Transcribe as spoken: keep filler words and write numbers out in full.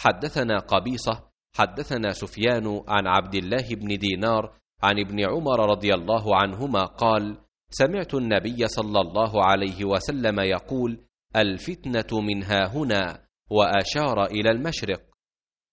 حدثنا قبيصة حدثنا سفيان عن عبد الله بن دينار عن ابن عمر رضي الله عنهما قال: سمعت النبي صلى الله عليه وسلم يقول: الفتنة من هاهنا، وأشار إلى المشرق.